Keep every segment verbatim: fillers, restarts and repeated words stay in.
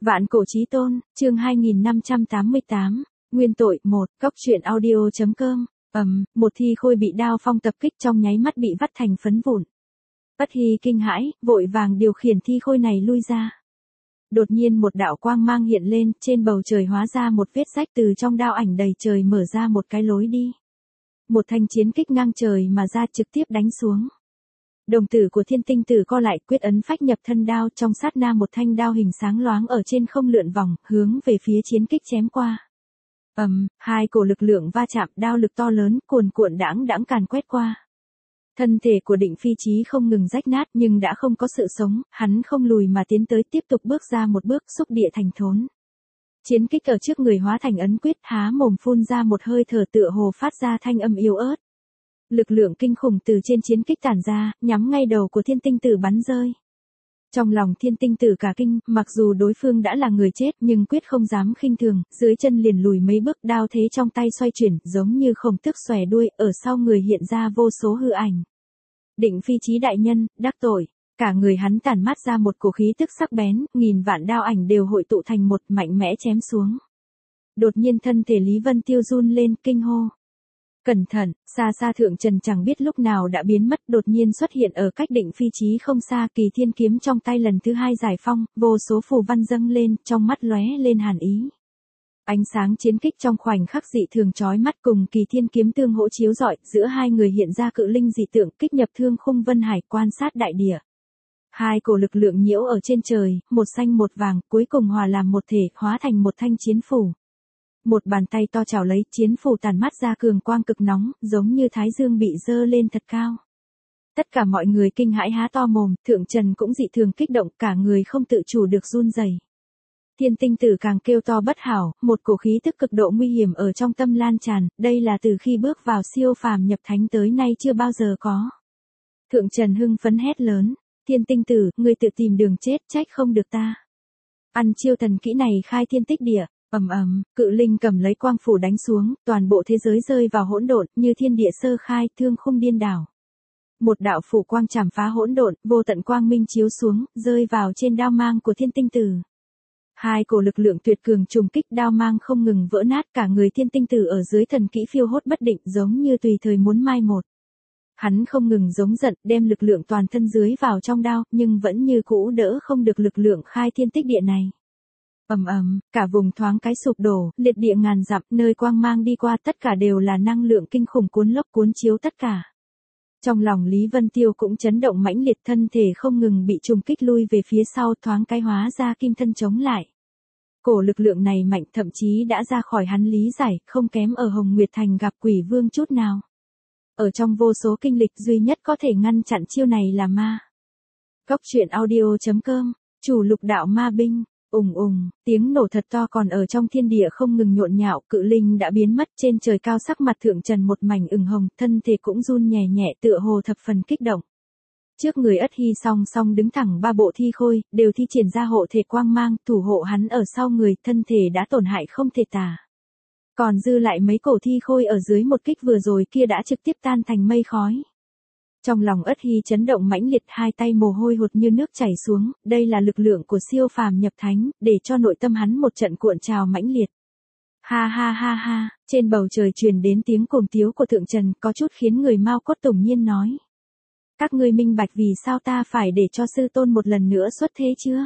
Vạn cổ chí tôn, chương hai nghìn năm trăm tám mươi tám, nguyên tội một, góc truyện audio chấm com, ầm, một thi khôi bị đao phong tập kích trong nháy mắt bị vắt thành phấn vụn. Bất Hy kinh hãi, vội vàng điều khiển thi khôi này lui ra. Đột nhiên một đạo quang mang hiện lên, trên bầu trời hóa ra một vết rách từ trong đao ảnh đầy trời mở ra một cái lối đi. Một thanh chiến kích ngang trời mà ra trực tiếp đánh xuống. Đồng tử của thiên tinh tử co lại, quyết ấn phách nhập thân đao, trong sát na một thanh đao hình sáng loáng ở trên không lượn vòng, hướng về phía chiến kích chém qua. Ầm, um, hai cổ lực lượng va chạm, đao lực to lớn, cuồn cuộn đãng đãng càn quét qua. Thân thể của Định Phi Chí không ngừng rách nát nhưng đã không có sự sống, hắn không lùi mà tiến tới, tiếp tục bước ra một bước, xúc địa thành thốn. Chiến kích ở trước người hóa thành ấn quyết, há mồm phun ra một hơi thở tựa hồ phát ra thanh âm yếu ớt. Lực lượng kinh khủng từ trên chiến kích tản ra, nhắm ngay đầu của thiên tinh tử bắn rơi. Trong lòng thiên tinh tử cả kinh, mặc dù đối phương đã là người chết nhưng quyết không dám khinh thường, dưới chân liền lùi mấy bước, đao thế trong tay xoay chuyển, giống như khổng tước xòe đuôi, ở sau người hiện ra vô số hư ảnh. Định Phi Chí đại nhân, đắc tội, cả người hắn tản mát ra một cổ khí tức sắc bén, nghìn vạn đao ảnh đều hội tụ thành một, mạnh mẽ chém xuống. Đột nhiên thân thể Lý Vân Tiêu run lên, kinh hô. Cẩn thận, xa xa Thượng Trần chẳng biết lúc nào đã biến mất, đột nhiên xuất hiện ở cách Định Phi Chí không xa, Kỳ Thiên kiếm trong tay lần thứ hai giải phong, vô số phù văn dâng lên, trong mắt lóe lên hàn ý. Ánh sáng chiến kích trong khoảnh khắc dị thường chói mắt, cùng Kỳ Thiên kiếm tương hỗ chiếu rọi, giữa hai người hiện ra cự linh dị tượng, kích nhập thương khung vân hải, quan sát đại địa. Hai cổ lực lượng nhiễu ở trên trời, một xanh một vàng, cuối cùng hòa làm một thể, hóa thành một thanh chiến phủ. Một bàn tay to chảo lấy, chiến phủ tản mát ra cường quang cực nóng, giống như thái dương bị dơ lên thật cao. Tất cả mọi người kinh hãi há to mồm, Thượng Trần cũng dị thường kích động, cả người không tự chủ được run rẩy. Thiên tinh tử càng kêu to bất hảo, một cổ khí tức cực độ nguy hiểm ở trong tâm lan tràn, đây là từ khi bước vào siêu phàm nhập thánh tới nay chưa bao giờ có. Thượng Trần hưng phấn hét lớn, thiên tinh tử, ngươi tự tìm đường chết, trách không được ta. Ăn chiêu thần kỹ này khai thiên tích địa. Ầm ầm, cự linh cầm lấy quang phủ đánh xuống, toàn bộ thế giới rơi vào hỗn độn, như thiên địa sơ khai, thương khung điên đảo. Một đạo phủ quang chảm phá hỗn độn, vô tận quang minh chiếu xuống, rơi vào trên đao mang của thiên tinh tử. Hai cổ lực lượng tuyệt cường trùng kích, đao mang không ngừng vỡ nát, cả người thiên tinh tử ở dưới thần kỹ phiêu hốt bất định, giống như tùy thời muốn mai một. Hắn không ngừng giống giận, đem lực lượng toàn thân dưới vào trong đao, nhưng vẫn như cũ đỡ không được lực lượng khai thiên tích địa này. Ầm ầm, cả vùng thoáng cái sụp đổ, liệt địa ngàn dặm, nơi quang mang đi qua tất cả đều là năng lượng kinh khủng cuốn lốc cuốn chiếu tất cả. Trong lòng Lý Vân Tiêu cũng chấn động mãnh liệt, thân thể không ngừng bị trùng kích lui về phía sau, thoáng cái hóa ra kim thân chống lại. Cổ lực lượng này mạnh, thậm chí đã ra khỏi hắn lý giải, không kém ở Hồng Nguyệt Thành gặp quỷ vương chút nào. Ở trong vô số kinh lịch, duy nhất có thể ngăn chặn chiêu này là ma. Góc truyện audio chấm com, chủ lục đạo ma binh. Ùng ùng, tiếng nổ thật to còn ở trong thiên địa không ngừng nhộn nhạo, cự linh đã biến mất, trên trời cao sắc mặt Thượng Trần một mảnh ửng hồng, thân thể cũng run nhẹ nhẹ, tựa hồ thập phần kích động. Trước người Ất Hy song song đứng thẳng ba bộ thi khôi, đều thi triển ra hộ thể quang mang, thủ hộ hắn ở sau người, thân thể đã tổn hại không thể tả. Còn dư lại mấy cổ thi khôi ở dưới một kích vừa rồi kia đã trực tiếp tan thành mây khói. Trong lòng Ất Hy chấn động mãnh liệt, hai tay mồ hôi hột như nước chảy xuống, đây là lực lượng của siêu phàm nhập thánh, để cho nội tâm hắn một trận cuộn trào mãnh liệt. Ha ha ha ha, trên bầu trời truyền đến tiếng cồm tiếu của Thượng Trần, có chút khiến người Mao Cốt Tùng Nhiên nói. Các ngươi minh bạch vì sao ta phải để cho sư tôn một lần nữa xuất thế chưa?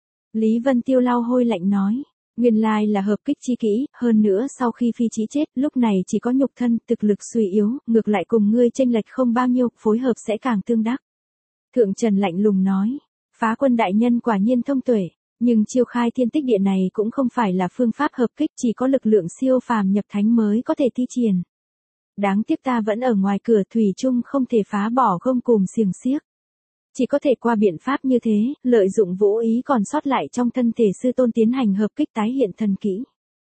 Lý Vân Tiêu lau hôi lạnh nói. Nguyên lai là hợp kích chi kỹ, hơn nữa sau khi Phi Chí chết, lúc này chỉ có nhục thân, thực lực suy yếu, ngược lại cùng ngươi chênh lệch không bao nhiêu, phối hợp sẽ càng tương đắc. Thượng Trần lạnh lùng nói, Phá Quân đại nhân quả nhiên thông tuệ, nhưng chiêu khai thiên tích địa này cũng không phải là phương pháp hợp kích, chỉ có lực lượng siêu phàm nhập thánh mới có thể thi triển. Đáng tiếc ta vẫn ở ngoài cửa, thủy chung không thể phá bỏ gông cùm xiềng xiếc. Chỉ có thể qua biện pháp như thế, lợi dụng vũ ý còn sót lại trong thân thể sư tôn tiến hành hợp kích tái hiện thần kỹ.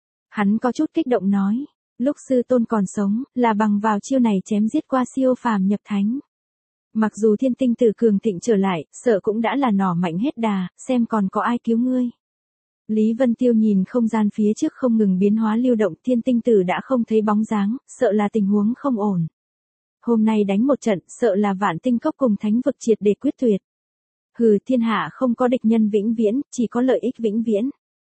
Hắn có chút kích động nói, lúc sư tôn còn sống, là bằng vào chiêu này chém giết qua siêu phàm nhập thánh. Mặc dù thiên tinh tử cường thịnh trở lại, sợ cũng đã là nỏ mạnh hết đà, xem còn có ai cứu ngươi. Lý Vân Tiêu nhìn không gian phía trước không ngừng biến hóa lưu động, thiên tinh tử đã không thấy bóng dáng, sợ là tình huống không ổn. Hôm nay đánh một trận, sợ là vạn tinh cốc cùng thánh vực triệt để quyết tuyệt. Hừ, thiên hạ không có địch nhân vĩnh viễn, chỉ có lợi ích vĩnh viễn.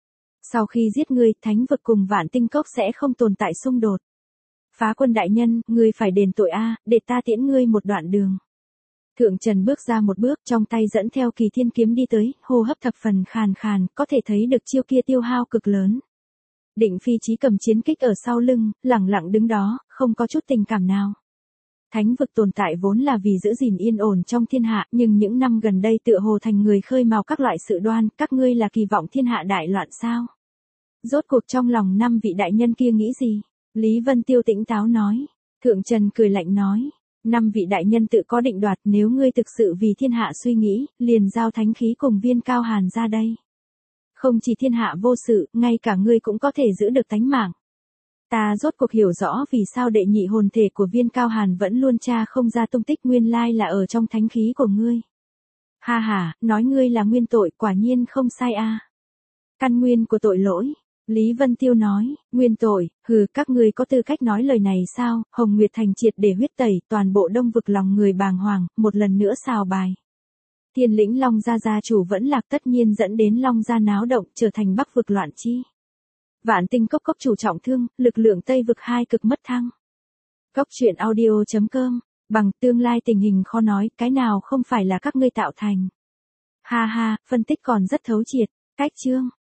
Sau khi giết ngươi, thánh vực cùng vạn tinh cốc sẽ không tồn tại xung đột. Phá quân đại nhân, ngươi phải đền tội a, để ta tiễn ngươi một đoạn đường. Thượng Trần bước ra một bước, trong tay dẫn theo Kỳ Thiên kiếm đi tới, hô hấp thập phần khàn khàn, có thể thấy được chiêu kia tiêu hao cực lớn. Định Phi Chí cầm chiến kích ở sau lưng, lẳng lặng đứng đó, không có chút tình cảm nào. Thánh vực tồn tại vốn là vì giữ gìn yên ổn trong thiên hạ, nhưng những năm gần đây tựa hồ thành người khơi mào các loại sự đoan, các ngươi là kỳ vọng thiên hạ đại loạn sao? Rốt cuộc trong lòng năm vị đại nhân kia nghĩ gì? Lý Vân Tiêu tĩnh táo nói. Thượng Trần cười lạnh nói. Năm vị đại nhân tự có định đoạt, nếu ngươi thực sự vì thiên hạ suy nghĩ, liền giao thánh khí cùng Viên Cao Hàn ra đây. Không chỉ thiên hạ vô sự, ngay cả ngươi cũng có thể giữ được tánh mạng. Ta rốt cuộc hiểu rõ vì sao đệ nhị hồn thể của Viên Cao Hàn vẫn luôn tra không ra tung tích, nguyên lai là ở trong thánh khí của ngươi. Ha ha, nói ngươi là nguyên tội, quả nhiên không sai a. Căn nguyên của tội lỗi. Lý Vân Tiêu nói, nguyên tội, hừ, các ngươi có tư cách nói lời này sao? Hồng Nguyệt Thành triệt để huyết tẩy, toàn bộ Đông vực lòng người bàng hoàng, một lần nữa xào bài. Thiên lĩnh Long Gia gia chủ vẫn lạc, tất nhiên dẫn đến Long Gia náo động, trở thành Bắc vực loạn chi. Vạn tinh cốc cốc chủ trọng thương, lực lượng Tây vực hai cực mất thăng. Cốc truyện audio chấm com, bằng tương lai tình hình khó nói, cái nào không phải là các ngươi tạo thành. Ha ha, phân tích còn rất thấu triệt, cách chương.